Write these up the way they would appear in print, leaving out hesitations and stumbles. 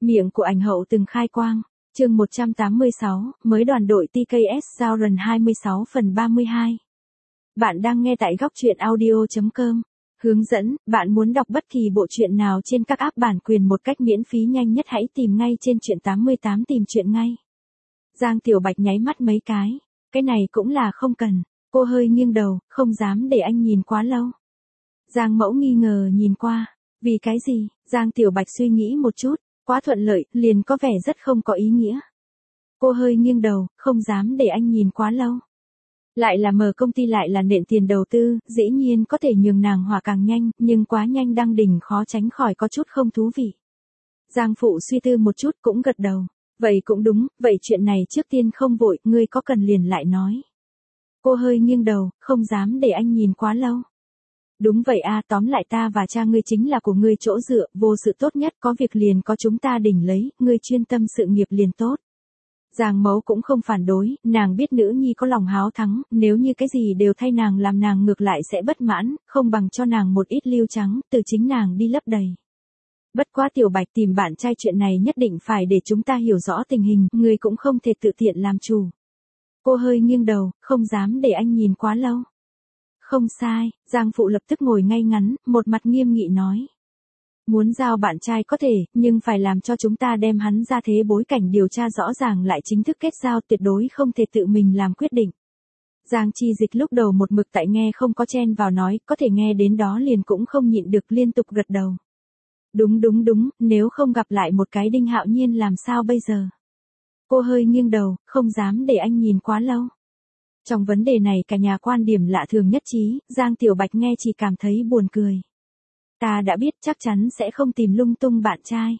Miệng của ảnh hậu từng khai quang. Chương 186, mới đoàn đội TKS giao rần 26 phần 32. Bạn đang nghe tại góc truyện audio.com. Hướng dẫn, bạn muốn đọc bất kỳ bộ truyện nào trên các app bản quyền một cách miễn phí nhanh nhất hãy tìm ngay trên truyện 88 tìm truyện ngay. Giang Tiểu Bạch nháy mắt mấy cái này cũng là không cần. Cô hơi nghiêng đầu, không dám để anh nhìn quá lâu. Giang Mẫu nghi ngờ nhìn qua. Vì cái gì? Giang Tiểu Bạch suy nghĩ một chút. Quá thuận lợi, liền có vẻ rất không có ý nghĩa. Cô hơi nghiêng đầu, không dám để anh nhìn quá lâu. Lại là mở công ty lại là nện tiền đầu tư, dĩ nhiên có thể nhường nàng hỏa càng nhanh, nhưng quá nhanh đăng đỉnh khó tránh khỏi có chút không thú vị. Giang Phụ suy tư một chút cũng gật đầu. Vậy cũng đúng, vậy chuyện này trước tiên không vội, ngươi có cần liền lại nói. Cô hơi nghiêng đầu, không dám để anh nhìn quá lâu. Đúng vậy a, tóm lại ta và cha ngươi chính là của ngươi chỗ dựa, vô sự tốt nhất, có việc liền có chúng ta đỉnh lấy, ngươi chuyên tâm sự nghiệp liền tốt. Giang Mẫu cũng không phản đối, nàng biết nữ nhi có lòng háo thắng, nếu như cái gì đều thay nàng làm nàng ngược lại sẽ bất mãn, không bằng cho nàng một ít lưu trắng, từ chính nàng đi lấp đầy. Bất quá Tiểu Bạch tìm bạn trai chuyện này nhất định phải để chúng ta hiểu rõ tình hình, ngươi cũng không thể tự tiện làm chủ. Cô hơi nghiêng đầu, không dám để anh nhìn quá lâu. Không sai, Giang Phụ lập tức ngồi ngay ngắn, một mặt nghiêm nghị nói. Muốn giao bạn trai có thể, nhưng phải làm cho chúng ta đem hắn ra thế bối cảnh điều tra rõ ràng lại chính thức kết giao, tuyệt đối không thể tự mình làm quyết định. Giang Chi Dịch lúc đầu một mực tại nghe không có chen vào nói, có thể nghe đến đó liền cũng không nhịn được liên tục gật đầu. Đúng, nếu không gặp lại một cái Đinh Hạo Nhiên làm sao bây giờ? Cô hơi nghiêng đầu, không dám để anh nhìn quá lâu. Trong vấn đề này cả nhà quan điểm lạ thường nhất trí, Giang Tiểu Bạch nghe chỉ cảm thấy buồn cười. Ta đã biết chắc chắn sẽ không tìm lung tung bạn trai.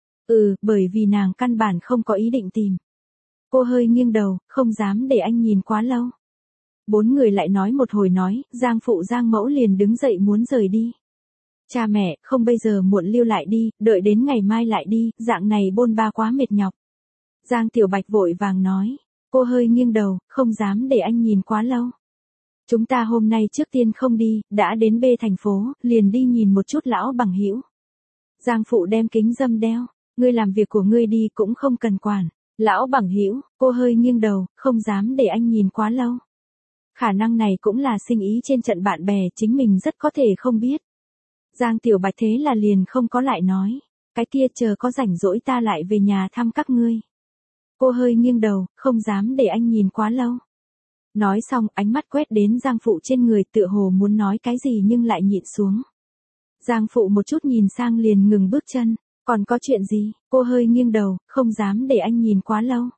Bởi vì nàng căn bản không có ý định tìm. Cô hơi nghiêng đầu, không dám để anh nhìn quá lâu. Bốn người lại nói một hồi nói, Giang Phụ Giang Mẫu liền đứng dậy muốn rời đi. Cha mẹ, không bây giờ muộn lưu lại đi, đợi đến ngày mai lại đi, dạng này bôn ba quá mệt nhọc. Giang Tiểu Bạch vội vàng nói. Cô hơi nghiêng đầu, không dám để anh nhìn quá lâu. Chúng ta hôm nay trước tiên không đi, đã đến B thành phố, liền đi nhìn một chút lão bằng hữu. Giang Phụ đem kính dâm đeo, ngươi làm việc của ngươi đi cũng không cần quản. Lão bằng hữu, cô hơi nghiêng đầu, không dám để anh nhìn quá lâu. Khả năng này cũng là sinh ý trên trận bạn bè, chính mình rất có thể không biết. Giang Tiểu Bạch thế là liền không có lại nói, cái kia chờ có rảnh rỗi ta lại về nhà thăm các ngươi. Cô hơi nghiêng đầu, không dám để anh nhìn quá lâu. Nói xong, ánh mắt quét đến Giang Phụ trên người, tựa hồ muốn nói cái gì nhưng lại nhịn xuống. Giang Phụ một chút nhìn sang liền ngừng bước chân. Còn có chuyện gì? Cô hơi nghiêng đầu, không dám để anh nhìn quá lâu.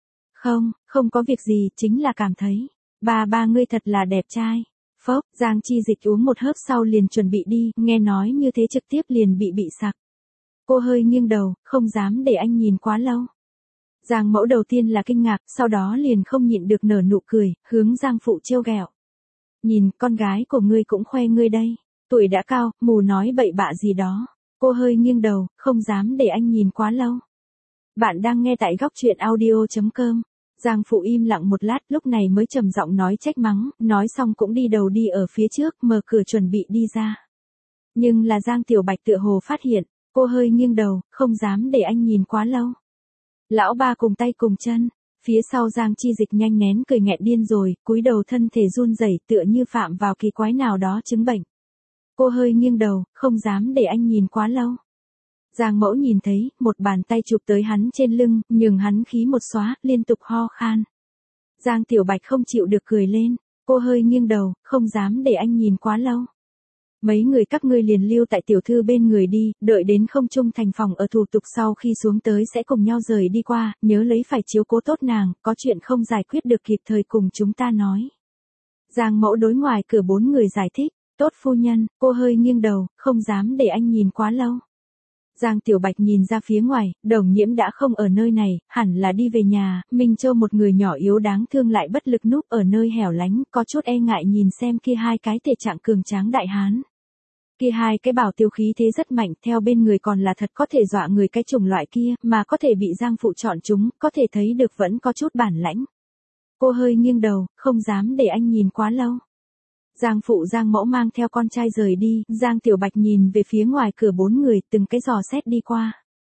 Không có việc gì, chính là cảm thấy. Ba ngươi thật là đẹp trai. Phốc, Giang Chi Dịch uống một hớp sau liền chuẩn bị đi, nghe nói như thế trực tiếp liền bị sặc. Cô hơi nghiêng đầu, không dám để anh nhìn quá lâu. Giang Mẫu đầu tiên là kinh ngạc, sau đó liền không nhịn được nở nụ cười, hướng Giang Phụ trêu ghẹo. Nhìn, con gái của ngươi cũng khoe ngươi đây. Tuổi đã cao, mù nói bậy bạ gì đó. Cô hơi nghiêng đầu, không dám để anh nhìn quá lâu. Bạn đang nghe tại góc truyện audio.com. Giang Phụ im lặng một lát, lúc này mới trầm giọng nói trách mắng, nói xong cũng đi đầu đi ở phía trước, mở cửa chuẩn bị đi ra. Nhưng là Giang Tiểu Bạch tựa hồ phát hiện, cô hơi nghiêng đầu, không dám để anh nhìn quá lâu. Lão ba cùng tay cùng chân, phía sau Giang Chi Dịch nhanh nén cười nghẹn điên rồi, cúi đầu thân thể run rẩy tựa như phạm vào kỳ quái nào đó chứng bệnh. Cô hơi nghiêng đầu, không dám để anh nhìn quá lâu. Giang Mẫu nhìn thấy, một bàn tay chụp tới hắn trên lưng, nhường hắn khí một xóa, liên tục ho khan. Giang Tiểu Bạch không chịu được cười lên, cô hơi nghiêng đầu, không dám để anh nhìn quá lâu. Mấy người các ngươi liền lưu tại tiểu thư bên người đi, đợi đến không trung thành phòng ở thủ tục sau khi xuống tới sẽ cùng nhau rời đi qua, nhớ lấy phải chiếu cố tốt nàng, có chuyện không giải quyết được kịp thời cùng chúng ta nói. Giang Mẫu đối ngoài cửa bốn người giải thích, tốt phu nhân, cô hơi nghiêng đầu, không dám để anh nhìn quá lâu. Giang Tiểu Bạch nhìn ra phía ngoài, Đồng Nhiễm đã không ở nơi này, hẳn là đi về nhà, Minh Châu một người nhỏ yếu đáng thương lại bất lực núp ở nơi hẻo lánh, có chút e ngại nhìn xem kia hai cái thể trạng cường tráng đại hán. Kia hai cái bảo tiêu khí thế rất mạnh, theo bên người còn là thật có thể dọa người cái chủng loại kia, mà có thể bị Giang Phụ chọn chúng, có thể thấy được vẫn có chút bản lãnh. Cô hơi nghiêng đầu, không dám để anh nhìn quá lâu. Giang Phụ Giang Mẫu mang theo con trai rời đi, Giang Tiểu Bạch nhìn về phía ngoài cửa bốn người, từng cái dò xét đi qua.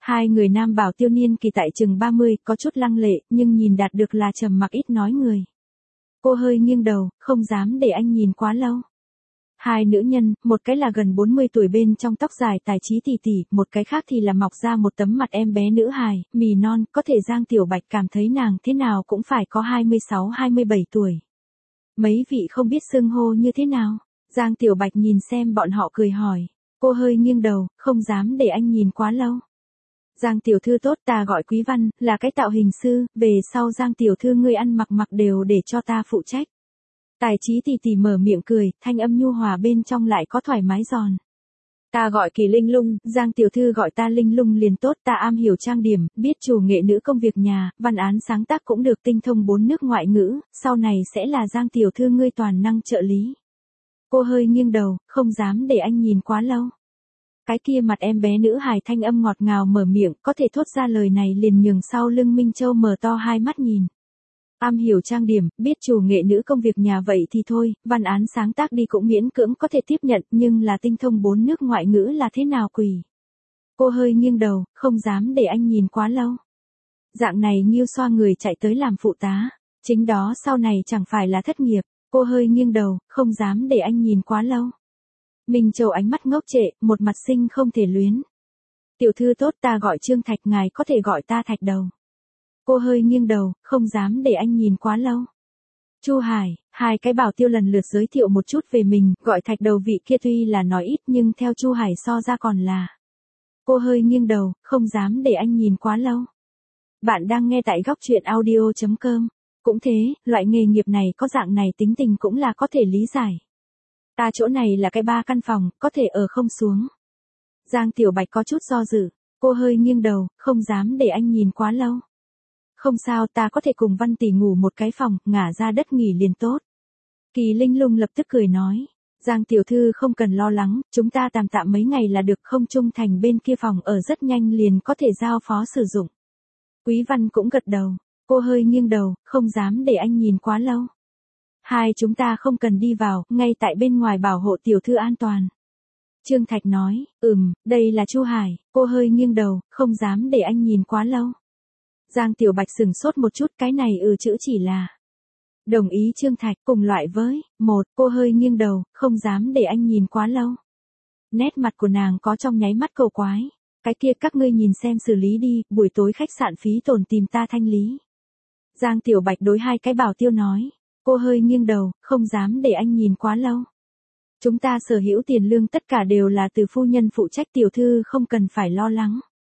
Hai người nam bảo tiêu niên kỳ tại chừng 30, có chút lăng lệ, nhưng nhìn đạt được là trầm mặc ít nói người. Cô hơi nghiêng đầu, không dám để anh nhìn quá lâu. Hai nữ nhân, một cái là gần 40 tuổi bên trong tóc dài tài trí tỉ tỉ, một cái khác thì là mọc ra một tấm mặt em bé nữ hài, mì non, có thể Giang Tiểu Bạch cảm thấy nàng thế nào cũng phải có 26-27 tuổi. Mấy vị không biết xưng hô như thế nào? Giang Tiểu Bạch nhìn xem bọn họ cười hỏi. Cô hơi nghiêng đầu, không dám để anh nhìn quá lâu. Giang Tiểu Thư tốt, ta gọi Quý Văn, là cái tạo hình sư, về sau Giang Tiểu Thư ngươi ăn mặc mặc đều để cho ta phụ trách. Tài trí tỉ tỉ mở miệng cười, thanh âm nhu hòa bên trong lại có thoải mái giòn. Ta gọi Kỳ Linh Lung, Giang Tiểu Thư gọi ta Linh Lung liền tốt, ta am hiểu trang điểm, biết chủ nghệ nữ công việc nhà, văn án sáng tác cũng được, tinh thông 4 nước ngoại ngữ, sau này sẽ là Giang Tiểu Thư ngươi toàn năng trợ lý. Cô hơi nghiêng đầu, không dám để anh nhìn quá lâu. Cái kia mặt em bé nữ hài thanh âm ngọt ngào mở miệng, có thể thốt ra lời này liền nhường sau lưng Minh Châu mở to hai mắt nhìn. Am hiểu trang điểm, biết chủ nghệ nữ công việc nhà vậy thì thôi, văn án sáng tác đi cũng miễn cưỡng có thể tiếp nhận, nhưng là tinh thông 4 nước ngoại ngữ là thế nào quỷ. Cô hơi nghiêng đầu, không dám để anh nhìn quá lâu. Dạng này nghiêu xoa người chạy tới làm phụ tá, chính đó sau này chẳng phải là thất nghiệp, cô hơi nghiêng đầu, không dám để anh nhìn quá lâu. Minh Châu ánh mắt ngốc trệ, một mặt sinh không thể luyến. Tiểu thư tốt, ta gọi Trương Thạch, ngài có thể gọi ta Thạch Đầu. Cô hơi nghiêng đầu, không dám để anh nhìn quá lâu. Chu Hải, hai cái bảo tiêu lần lượt giới thiệu một chút về mình, gọi Thạch Đầu vị kia tuy là nói ít nhưng theo Chu Hải so ra còn là. Cô hơi nghiêng đầu, không dám để anh nhìn quá lâu. Bạn đang nghe tại góc truyện audio.com. Cũng thế, loại nghề nghiệp này có dạng này tính tình cũng là có thể lý giải. Ta chỗ này là cái 3 căn phòng, có thể ở không xuống. Giang Tiểu Bạch có chút do dự, cô hơi nghiêng đầu, không dám để anh nhìn quá lâu. Không sao, ta có thể cùng Văn tỷ ngủ một cái phòng, ngả ra đất nghỉ liền tốt. Kỳ Linh Lung lập tức cười nói. Giang Tiểu Thư không cần lo lắng, chúng ta tạm tạm mấy ngày là được, không trung thành bên kia phòng ở rất nhanh liền có thể giao phó sử dụng. Quý Văn cũng gật đầu, cô hơi nghiêng đầu, không dám để anh nhìn quá lâu. Hai chúng ta không cần đi vào, ngay tại bên ngoài bảo hộ Tiểu Thư an toàn. Trương Thạch nói, đây là Chu Hải, cô hơi nghiêng đầu, không dám để anh nhìn quá lâu. Giang Tiểu Bạch sừng sốt một chút, cái này chữ chỉ là. Đồng ý Trương Thạch, cùng loại với, cô hơi nghiêng đầu, không dám để anh nhìn quá lâu. Nét mặt của nàng có trong nháy mắt cầu quái. Cái kia các ngươi nhìn xem xử lý đi, buổi tối khách sạn phí tổn tìm ta thanh lý. Giang Tiểu Bạch đối hai cái bảo tiêu nói. Cô hơi nghiêng đầu, không dám để anh nhìn quá lâu. Chúng ta sở hữu tiền lương tất cả đều là từ phu nhân phụ trách, Tiểu Thư không cần phải lo lắng.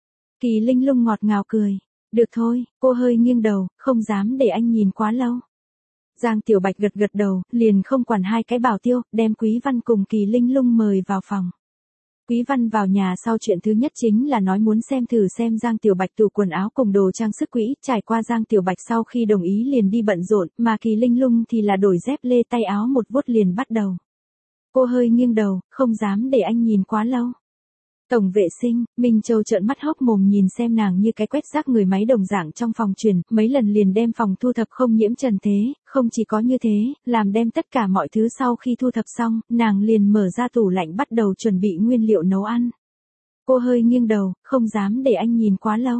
Kỳ Linh Lung ngọt ngào cười. Được thôi, cô hơi nghiêng đầu, không dám để anh nhìn quá lâu. Giang Tiểu Bạch gật gật đầu, liền không quản hai cái bảo tiêu, đem Quý Văn cùng Kỳ Linh Lung mời vào phòng. Quý Văn vào nhà sau chuyện thứ nhất chính là nói muốn xem thử xem Giang Tiểu Bạch tủ quần áo cùng đồ trang sức quỹ, trải qua Giang Tiểu Bạch sau khi đồng ý liền đi bận rộn, mà Kỳ Linh Lung thì là đổi dép lê tay áo một vuốt liền bắt đầu. Cô hơi nghiêng đầu, không dám để anh nhìn quá lâu. Tổng vệ sinh, Minh Châu trợn mắt hốc mồm nhìn xem nàng như cái quét rác người máy đồng dạng trong phòng truyền, mấy lần liền đem phòng thu thập không nhiễm trần thế, không chỉ có như thế, làm đem tất cả mọi thứ sau khi thu thập xong, nàng liền mở ra tủ lạnh bắt đầu chuẩn bị nguyên liệu nấu ăn. Cô hơi nghiêng đầu, không dám để anh nhìn quá lâu.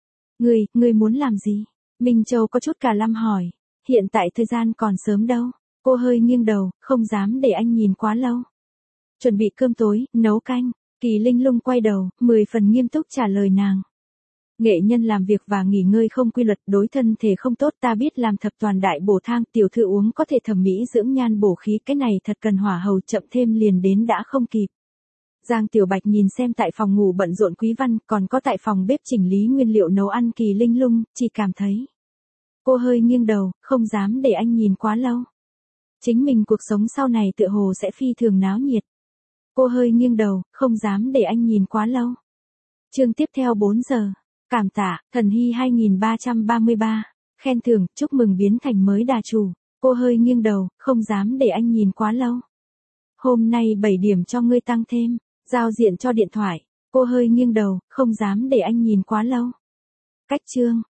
Ngươi muốn làm gì? Minh Châu có chút cả lăm hỏi, hiện tại thời gian còn sớm đâu. Cô hơi nghiêng đầu, không dám để anh nhìn quá lâu. Chuẩn bị cơm tối, nấu canh. Kỳ Linh Lung quay đầu, 10 phần nghiêm túc trả lời nàng. Nghệ nhân làm việc và nghỉ ngơi không quy luật, đối thân thể không tốt, ta biết làm thập toàn đại bổ thang, Tiểu Thư uống có thể thẩm mỹ dưỡng nhan bổ khí, cái này thật cần hỏa hầu, chậm thêm liền đến đã không kịp. Giang Tiểu Bạch nhìn xem tại phòng ngủ bận rộn Quý Văn, còn có tại phòng bếp chỉnh lý nguyên liệu nấu ăn Kỳ Linh Lung, chỉ cảm thấy. Cô hơi nghiêng đầu, không dám để anh nhìn quá lâu. Chính mình cuộc sống sau này tựa hồ sẽ phi thường náo nhiệt. Cô hơi nghiêng đầu, không dám để anh nhìn quá lâu. Chương tiếp theo 4 giờ. Cảm tạ, Thần Hy 2333. Khen thưởng, chúc mừng biến thành mới đà chủ. Cô hơi nghiêng đầu, không dám để anh nhìn quá lâu. Hôm nay 7 điểm cho ngươi tăng thêm. Giao diện cho điện thoại. Cô hơi nghiêng đầu, không dám để anh nhìn quá lâu. Cách chương.